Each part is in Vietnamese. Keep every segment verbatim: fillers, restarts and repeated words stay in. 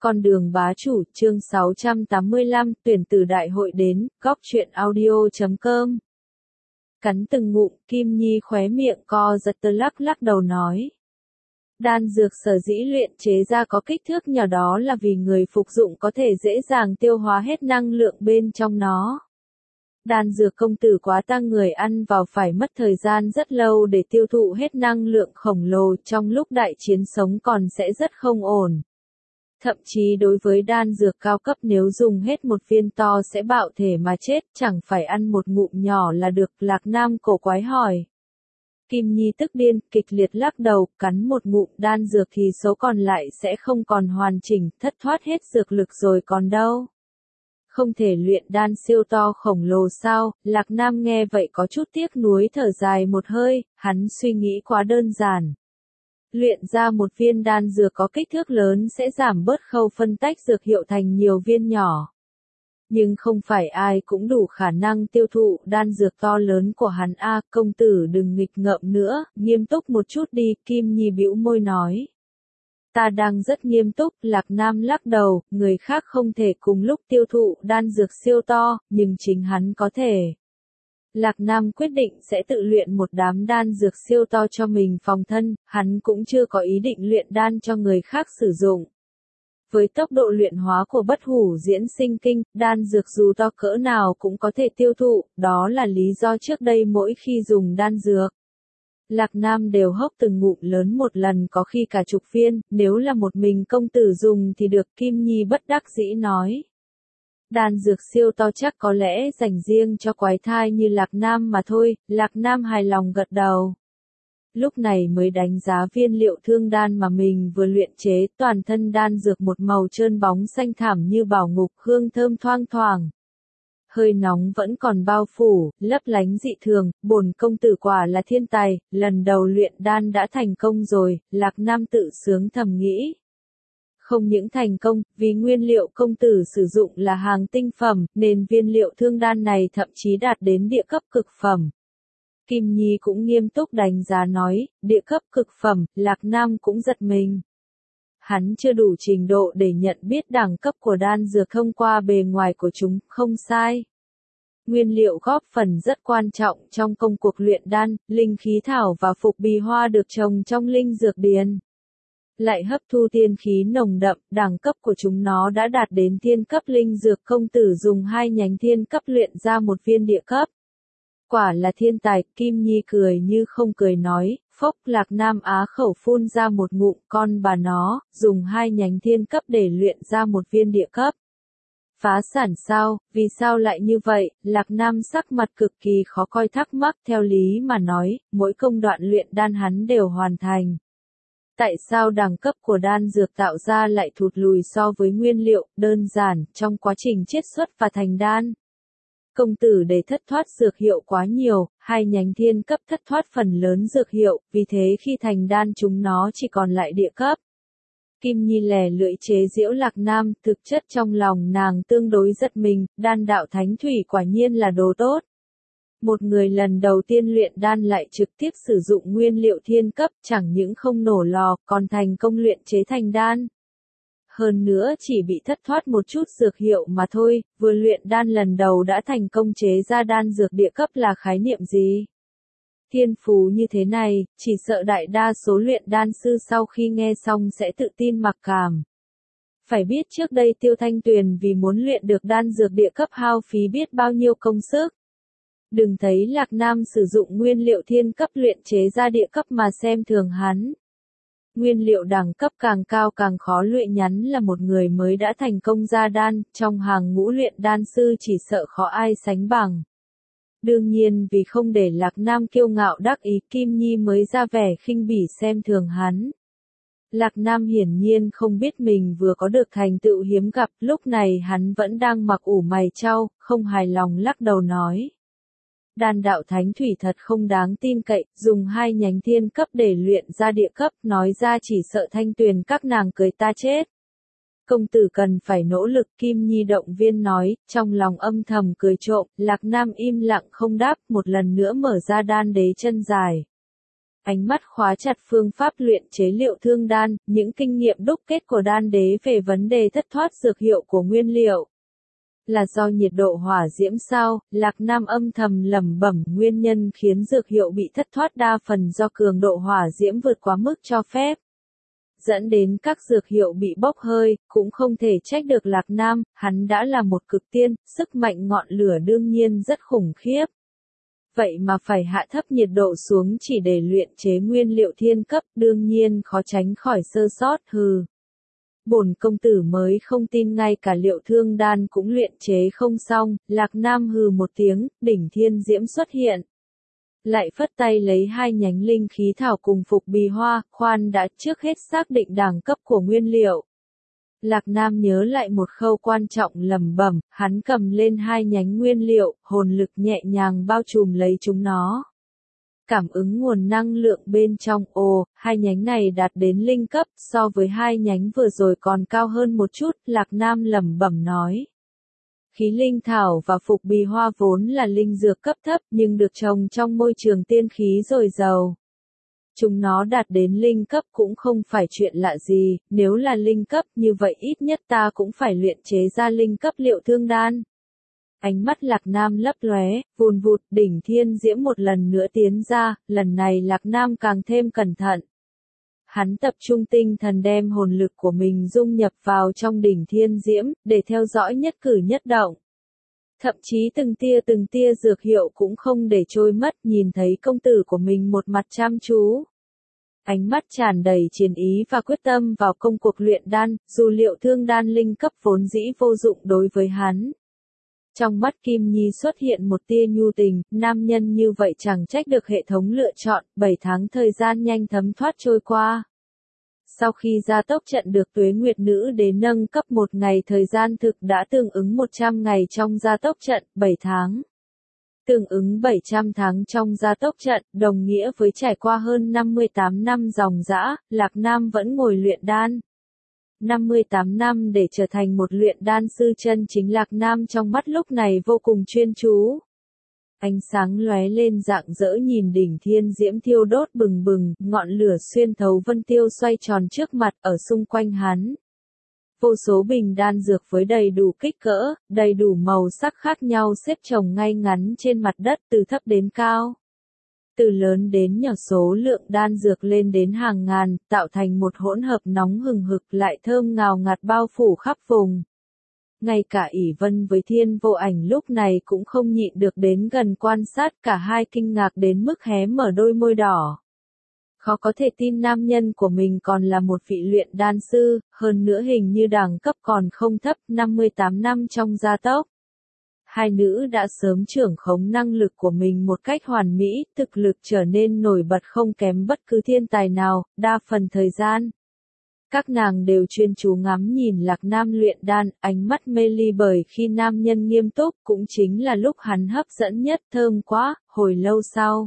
Con đường bá chủ, chương sáu trăm tám mươi lăm, tuyển từ đại hội đến, góc truyện audio chấm com. Cắn từng ngụm, Kim Nhi khóe miệng co giật tơ lắc lắc đầu nói. Đan dược sở dĩ luyện chế ra có kích thước nhỏ đó là vì người phục dụng có thể dễ dàng tiêu hóa hết năng lượng bên trong nó. Đan dược công tử quá tăng người ăn vào phải mất thời gian rất lâu để tiêu thụ hết năng lượng khổng lồ, trong lúc đại chiến sống còn sẽ rất không ổn. Thậm chí đối với đan dược cao cấp nếu dùng hết một viên to sẽ bạo thể mà chết, chẳng phải ăn một ngụm nhỏ là được. Lạc Nam cổ quái hỏi. Kim Nhi tức điên, kịch liệt lắc đầu, cắn một ngụm đan dược thì số còn lại sẽ không còn hoàn chỉnh, thất thoát hết dược lực rồi còn đâu. Không thể luyện đan siêu to khổng lồ sao? Lạc Nam nghe vậy có chút tiếc nuối thở dài một hơi, hắn suy nghĩ quá đơn giản. Luyện ra một viên đan dược có kích thước lớn sẽ giảm bớt khâu phân tách dược hiệu thành nhiều viên nhỏ. Nhưng không phải ai cũng đủ khả năng tiêu thụ đan dược to lớn của hắn a. À, công tử đừng nghịch ngợm nữa, nghiêm túc một chút đi, Kim Nhi bĩu môi nói. Ta đang rất nghiêm túc, Lạc Nam lắc đầu, người khác không thể cùng lúc tiêu thụ đan dược siêu to, nhưng chính hắn có thể. Lạc Nam quyết định sẽ tự luyện một đám đan dược siêu to cho mình phòng thân, hắn cũng chưa có ý định luyện đan cho người khác sử dụng. Với tốc độ luyện hóa của bất hủ diễn sinh kinh, đan dược dù to cỡ nào cũng có thể tiêu thụ, đó là lý do trước đây mỗi khi dùng đan dược. Lạc Nam đều hốc từng ngụm lớn một lần có khi cả chục viên, nếu là một mình công tử dùng thì được, Kim Nhi bất đắc dĩ nói. Đan dược siêu to chắc có lẽ dành riêng cho quái thai như Lạc Nam mà thôi, Lạc Nam hài lòng gật đầu. Lúc này mới đánh giá viên liệu thương đan mà mình vừa luyện chế, toàn thân đan dược một màu trơn bóng xanh thẳm như bảo ngục, hương thơm thoang thoảng. Hơi nóng vẫn còn bao phủ, lấp lánh dị thường, bổn công tử quả là thiên tài, lần đầu luyện đan đã thành công rồi, Lạc Nam tự sướng thầm nghĩ. Không những thành công, vì nguyên liệu công tử sử dụng là hàng tinh phẩm, nên viên liệu thương đan này thậm chí đạt đến địa cấp cực phẩm. Kim Nhi cũng nghiêm túc đánh giá nói, địa cấp cực phẩm, Lạc Nam cũng giật mình. Hắn chưa đủ trình độ để nhận biết đẳng cấp của đan dược thông qua bề ngoài của chúng, không sai. Nguyên liệu góp phần rất quan trọng trong công cuộc luyện đan, linh khí thảo và phục bì hoa được trồng trong linh dược điền. Lại hấp thu tiên khí nồng đậm, đẳng cấp của chúng nó đã đạt đến thiên cấp linh dược, công tử dùng hai nhánh thiên cấp luyện ra một viên địa cấp. Quả là thiên tài, Kim Nhi cười như không cười nói, phốc. Lạc Nam á khẩu phun ra một ngụm, con bà nó, dùng hai nhánh thiên cấp để luyện ra một viên địa cấp. Phá sản sao, vì sao lại như vậy? Lạc Nam sắc mặt cực kỳ khó coi thắc mắc, theo lý mà nói, mỗi công đoạn luyện đan hắn đều hoàn thành. Tại sao đẳng cấp của đan dược tạo ra lại thụt lùi so với nguyên liệu? Đơn giản, trong quá trình chiết xuất và thành đan. Công tử để thất thoát dược hiệu quá nhiều, hai nhánh thiên cấp thất thoát phần lớn dược hiệu, vì thế khi thành đan chúng nó chỉ còn lại địa cấp. Kim Nhi lè lưỡi chế giễu Lạc Nam, thực chất trong lòng nàng tương đối giật mình, đan đạo thánh thủy quả nhiên là đồ tốt. Một người lần đầu tiên luyện đan lại trực tiếp sử dụng nguyên liệu thiên cấp, chẳng những không nổ lò, còn thành công luyện chế thành đan. Hơn nữa chỉ bị thất thoát một chút dược hiệu mà thôi, vừa luyện đan lần đầu đã thành công chế ra đan dược địa cấp là khái niệm gì? Thiên phú như thế này, chỉ sợ đại đa số luyện đan sư sau khi nghe xong sẽ tự tin mặc cảm. Phải biết trước đây Tiêu Thanh Tuyền vì muốn luyện được đan dược địa cấp hao phí biết bao nhiêu công sức. Đừng thấy Lạc Nam sử dụng nguyên liệu thiên cấp luyện chế ra địa cấp mà xem thường hắn. Nguyên liệu đẳng cấp càng cao càng khó luyện, nhắn là một người mới đã thành công ra đan, trong hàng ngũ luyện đan sư chỉ sợ khó ai sánh bằng. Đương nhiên vì không để Lạc Nam kiêu ngạo đắc ý, Kim Nhi mới ra vẻ khinh bỉ xem thường hắn. Lạc Nam hiển nhiên không biết mình vừa có được thành tựu hiếm gặp, lúc này hắn vẫn đang mặc ủ mày chau, không hài lòng lắc đầu nói. Đan đạo thánh thủy thật không đáng tin cậy, dùng hai nhánh thiên cấp để luyện ra địa cấp, nói ra chỉ sợ Thanh Tuyền các nàng cười ta chết. Công tử cần phải nỗ lực, Kim Nhi động viên nói, trong lòng âm thầm cười trộm. Lạc Nam im lặng không đáp, một lần nữa mở ra đan đế chân dài. Ánh mắt khóa chặt phương pháp luyện chế liệu thương đan, những kinh nghiệm đúc kết của đan đế về vấn đề thất thoát dược hiệu của nguyên liệu. Là do nhiệt độ hỏa diễm sao? Lạc Nam âm thầm lẩm bẩm, nguyên nhân khiến dược hiệu bị thất thoát đa phần do cường độ hỏa diễm vượt quá mức cho phép, dẫn đến các dược hiệu bị bốc hơi, cũng không thể trách được Lạc Nam, hắn đã là một cực tiên, sức mạnh ngọn lửa đương nhiên rất khủng khiếp. Vậy mà phải hạ thấp nhiệt độ xuống chỉ để luyện chế nguyên liệu thiên cấp, đương nhiên khó tránh khỏi sơ sót, hừ. Bổn công tử mới không tin ngay cả liệu thương đan cũng luyện chế không xong. Lạc Nam hừ một tiếng, đỉnh thiên diễm xuất hiện. Lại phất tay lấy hai nhánh linh khí thảo cùng phục bì hoa, khoan đã, trước hết xác định đẳng cấp của nguyên liệu. Lạc Nam nhớ lại một khâu quan trọng, lẩm bẩm, hắn cầm lên hai nhánh nguyên liệu, hồn lực nhẹ nhàng bao trùm lấy chúng nó. Cảm ứng nguồn năng lượng bên trong, ồ, hai nhánh này đạt đến linh cấp, so với hai nhánh vừa rồi còn cao hơn một chút, Lạc Nam lẩm bẩm nói. Khí linh thảo và phục bì hoa vốn là linh dược cấp thấp nhưng được trồng trong môi trường tiên khí dồi dào. Chúng nó đạt đến linh cấp cũng không phải chuyện lạ gì, nếu là linh cấp như vậy ít nhất ta cũng phải luyện chế ra linh cấp liệu thương đan. Ánh mắt Lạc Nam lấp lóe, vùn vụt, đỉnh thiên diễm một lần nữa tiến ra, lần này Lạc Nam càng thêm cẩn thận. Hắn tập trung tinh thần đem hồn lực của mình dung nhập vào trong đỉnh thiên diễm, để theo dõi nhất cử nhất động. Thậm chí từng tia từng tia dược hiệu cũng không để trôi mất, nhìn thấy công tử của mình một mặt chăm chú. Ánh mắt tràn đầy chiến ý và quyết tâm vào công cuộc luyện đan, dù liệu thương đan linh cấp vốn dĩ vô dụng đối với hắn. Trong mắt Kim Nhi xuất hiện một tia nhu tình, nam nhân như vậy chẳng trách được hệ thống lựa chọn, bảy tháng thời gian nhanh thấm thoát trôi qua. Sau khi gia tốc trận được Tuế Nguyệt Nữ Đế nâng cấp một ngày thời gian thực đã tương ứng một trăm ngày trong gia tốc trận, bảy tháng. Tương ứng bảy trăm tháng trong gia tốc trận, đồng nghĩa với trải qua hơn năm mươi tám năm dòng dã, Lạc Nam vẫn ngồi luyện đan. năm mươi tám năm để trở thành một luyện đan sư chân chính, Lạc Nam trong mắt lúc này vô cùng chuyên chú. Ánh sáng lóe lên rạng rỡ, nhìn đỉnh thiên diễm thiêu đốt bừng bừng, ngọn lửa xuyên thấu vân tiêu xoay tròn trước mặt, ở xung quanh hắn. Vô số bình đan dược với đầy đủ kích cỡ, đầy đủ màu sắc khác nhau xếp chồng ngay ngắn trên mặt đất từ thấp đến cao. Từ lớn đến nhỏ, số lượng đan dược lên đến hàng ngàn, tạo thành một hỗn hợp nóng hừng hực lại thơm ngào ngạt bao phủ khắp vùng. Ngay cả ỷ Vân với Thiên Vô Ảnh lúc này cũng không nhịn được đến gần quan sát, cả hai kinh ngạc đến mức hé mở đôi môi đỏ. Khó có thể tin nam nhân của mình còn là một vị luyện đan sư, hơn nữa hình như đẳng cấp còn không thấp, năm mươi tám năm trong gia tốc. Hai nữ đã sớm trưởng khống năng lực của mình một cách hoàn mỹ, thực lực trở nên nổi bật không kém bất cứ thiên tài nào, đa phần thời gian. Các nàng đều chuyên chú ngắm nhìn Lạc Nam luyện đan, ánh mắt mê ly bởi khi nam nhân nghiêm túc cũng chính là lúc hắn hấp dẫn nhất, thơm quá, hồi lâu sau.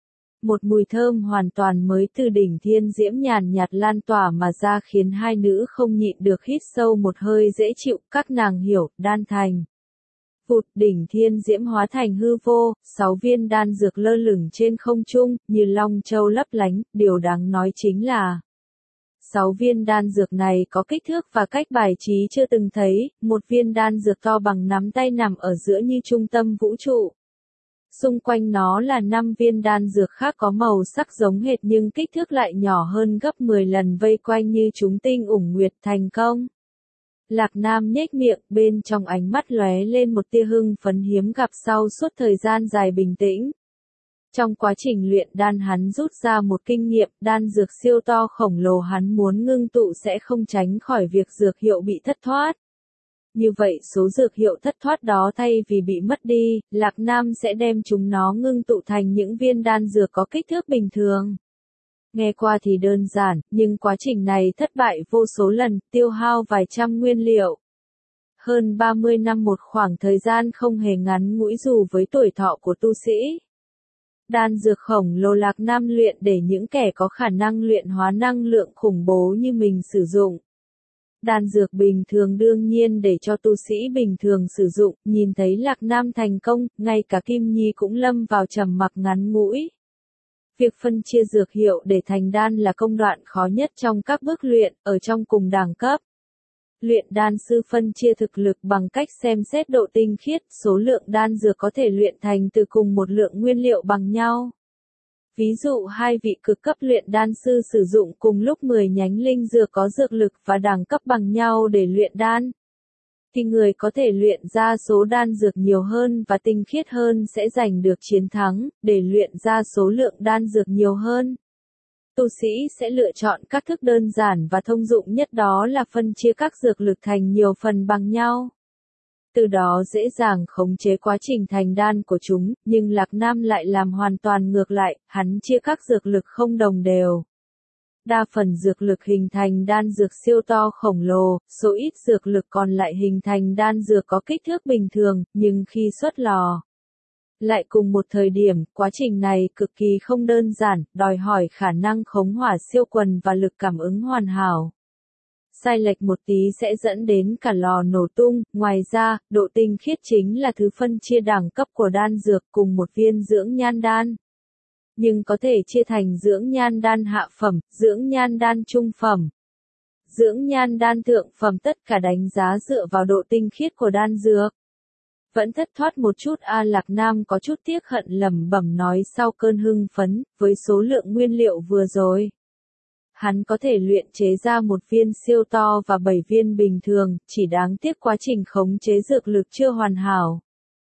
Một mùi thơm hoàn toàn mới từ đỉnh thiên diễm nhàn nhạt lan tỏa mà ra khiến hai nữ không nhịn được hít sâu một hơi dễ chịu, các nàng hiểu, đan thành. Vụt, đỉnh thiên diễm hóa thành hư vô, sáu viên đan dược lơ lửng trên không trung, như long châu lấp lánh, điều đáng nói chính là sáu viên đan dược này có kích thước và cách bài trí chưa từng thấy, một viên đan dược to bằng nắm tay nằm ở giữa như trung tâm vũ trụ. Xung quanh nó là năm viên đan dược khác có màu sắc giống hệt nhưng kích thước lại nhỏ hơn gấp mười lần, vây quanh như chúng tinh ủng nguyệt, thành công. Lạc Nam nhếch miệng, bên trong ánh mắt lóe lên một tia hưng phấn hiếm gặp sau suốt thời gian dài bình tĩnh. Trong quá trình luyện đan hắn rút ra một kinh nghiệm, đan dược siêu to khổng lồ hắn muốn ngưng tụ sẽ không tránh khỏi việc dược hiệu bị thất thoát. Như vậy số dược hiệu thất thoát đó thay vì bị mất đi, Lạc Nam sẽ đem chúng nó ngưng tụ thành những viên đan dược có kích thước bình thường. Nghe qua thì đơn giản, nhưng quá trình này thất bại vô số lần, tiêu hao vài trăm nguyên liệu. Hơn ba mươi năm, một khoảng thời gian không hề ngắn ngủi dù với tuổi thọ của tu sĩ. Đan dược khổng lồ Lạc Nam luyện để những kẻ có khả năng luyện hóa năng lượng khủng bố như mình sử dụng. Đan dược bình thường đương nhiên để cho tu sĩ bình thường sử dụng, nhìn thấy Lạc Nam thành công, ngay cả Kim Nhi cũng lâm vào trầm mặc ngắn ngủi. Việc phân chia dược hiệu để thành đan là công đoạn khó nhất trong các bước luyện, ở trong cùng đẳng cấp. Luyện đan sư phân chia thực lực bằng cách xem xét độ tinh khiết, số lượng đan dược có thể luyện thành từ cùng một lượng nguyên liệu bằng nhau. Ví dụ hai vị cực cấp luyện đan sư sử dụng cùng lúc mười nhánh linh dược có dược lực và đẳng cấp bằng nhau để luyện đan, thì người có thể luyện ra số đan dược nhiều hơn và tinh khiết hơn sẽ giành được chiến thắng. Để luyện ra số lượng đan dược nhiều hơn, tu sĩ sẽ lựa chọn các thức đơn giản và thông dụng nhất, đó là phân chia các dược lực thành nhiều phần bằng nhau. Từ đó dễ dàng khống chế quá trình thành đan của chúng, nhưng Lạc Nam lại làm hoàn toàn ngược lại, hắn chia các dược lực không đồng đều. Đa phần dược lực hình thành đan dược siêu to khổng lồ, số ít dược lực còn lại hình thành đan dược có kích thước bình thường, nhưng khi xuất lò lại cùng một thời điểm, quá trình này cực kỳ không đơn giản, đòi hỏi khả năng khống hỏa siêu quần và lực cảm ứng hoàn hảo. Sai lệch một tí sẽ dẫn đến cả lò nổ tung. Ngoài ra, độ tinh khiết chính là thứ phân chia đẳng cấp của đan dược. Cùng một viên dưỡng nhan đan, nhưng có thể chia thành dưỡng nhan đan hạ phẩm, dưỡng nhan đan trung phẩm, dưỡng nhan đan thượng phẩm, tất cả đánh giá dựa vào độ tinh khiết của đan dược. Vẫn thất thoát một chút a Lạc Nam có chút tiếc hận lẩm bẩm nói sau cơn hưng phấn, với số lượng nguyên liệu vừa rồi, hắn có thể luyện chế ra một viên siêu to và bảy viên bình thường, chỉ đáng tiếc quá trình khống chế dược lực chưa hoàn hảo,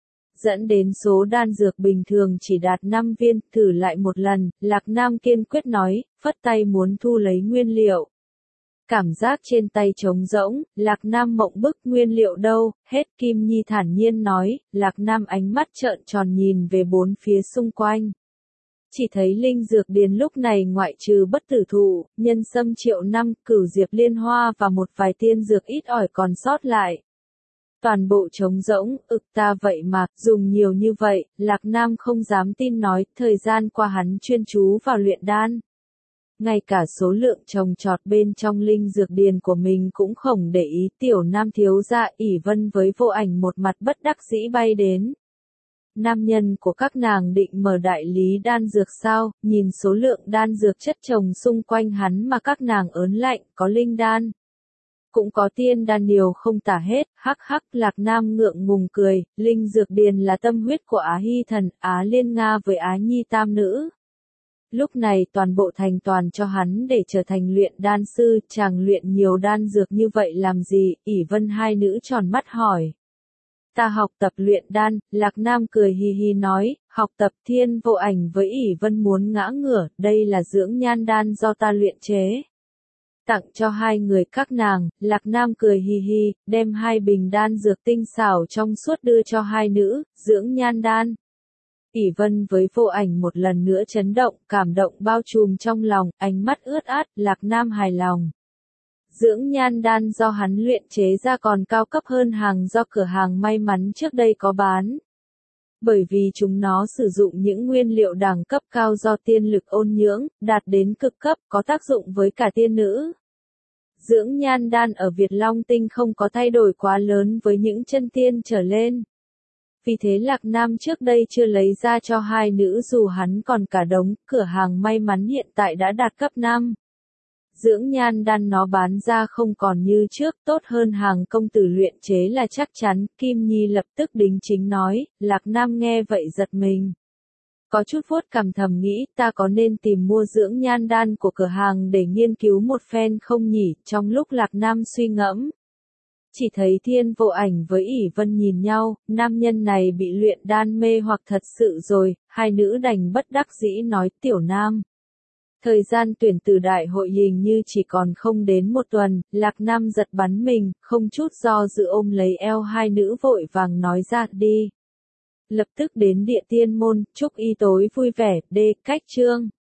dẫn đến số đan dược bình thường chỉ đạt năm viên. Thử lại một lần, Lạc Nam kiên quyết nói, phất tay muốn thu lấy nguyên liệu. Cảm giác trên tay trống rỗng, Lạc Nam mộng bức. Nguyên liệu đâu, hết. Kim Nhi thản nhiên nói. Lạc Nam ánh mắt trợn tròn nhìn về bốn phía xung quanh. Chỉ thấy linh dược điền lúc này ngoại trừ bất tử thụ, nhân sâm triệu năm, cửu diệp liên hoa và một vài tiên dược ít ỏi còn sót lại. Toàn bộ trống rỗng. Ực ta vậy mà, dùng nhiều như vậy. Lạc Nam không dám tin nói, thời gian qua hắn chuyên chú vào luyện đan. Ngay cả số lượng trồng trọt bên trong linh dược điền của mình cũng không để ý. Tiểu Nam thiếu gia ỷ Vân với Vô Ảnh một mặt bất đắc dĩ bay đến. Nam nhân của các nàng định mở đại lý đan dược sao? Nhìn số lượng đan dược chất trồng xung quanh hắn mà các nàng ớn lạnh, có linh đan, cũng có tiên đan điều không tả hết. Hắc hắc. Lạc Nam ngượng ngùng cười. Linh dược điền là tâm huyết của Á Hy Thần, Á Liên Nga với Á Nhi tam nữ. Lúc này toàn bộ thành toàn cho hắn để trở thành luyện đan sư. Chàng luyện nhiều đan dược như vậy làm gì? ỷ Vân hai nữ tròn mắt hỏi. Ta học tập luyện đan. Lạc Nam cười hi hi nói. Học tập. Thiên Vô Ảnh với ỷ Vân muốn ngã ngửa. Đây là dưỡng nhan đan do ta luyện chế, tặng cho hai người các nàng. Lạc Nam cười hi hi, đem hai bình đan dược tinh xảo trong suốt đưa cho hai nữ. Dưỡng nhan đan. ỷ Vân với Vô Ảnh một lần nữa chấn động, cảm động bao trùm trong lòng, ánh mắt ướt át. Lạc Nam hài lòng. Dưỡng nhan đan do hắn luyện chế ra còn cao cấp hơn hàng do cửa hàng may mắn trước đây có bán. Bởi vì chúng nó sử dụng những nguyên liệu đẳng cấp cao do tiên lực ôn nhưỡng, đạt đến cực cấp, có tác dụng với cả tiên nữ. Dưỡng nhan đan ở Việt Long Tinh không có thay đổi quá lớn với những chân tiên trở lên. Vì thế Lạc Nam trước đây chưa lấy ra cho hai nữ dù hắn còn cả đống. Cửa hàng may mắn hiện tại đã đạt cấp năm. Dưỡng nhan đan nó bán ra không còn như trước, tốt hơn hàng công tử luyện chế là chắc chắn. Kim Nhi lập tức đính chính nói. Lạc Nam nghe vậy giật mình, có chút vuốt cằm thầm nghĩ, ta có nên tìm mua dưỡng nhan đan của cửa hàng để nghiên cứu một phen không nhỉ? Trong lúc Lạc Nam suy ngẫm, chỉ thấy Thiên Vô Ảnh với ỷ Vân nhìn nhau. Nam nhân này bị luyện đan mê hoặc thật sự rồi. Hai nữ đành bất đắc dĩ nói. Tiểu Nam, thời gian tuyển từ đại hội hình như chỉ còn không đến một tuần. Lạc Nam giật bắn mình, không chút do dự ôm lấy eo hai nữ vội vàng nói ra. Đi. Lập tức đến Địa Tiên Môn. Chúc y tối vui vẻ. D. Cách chương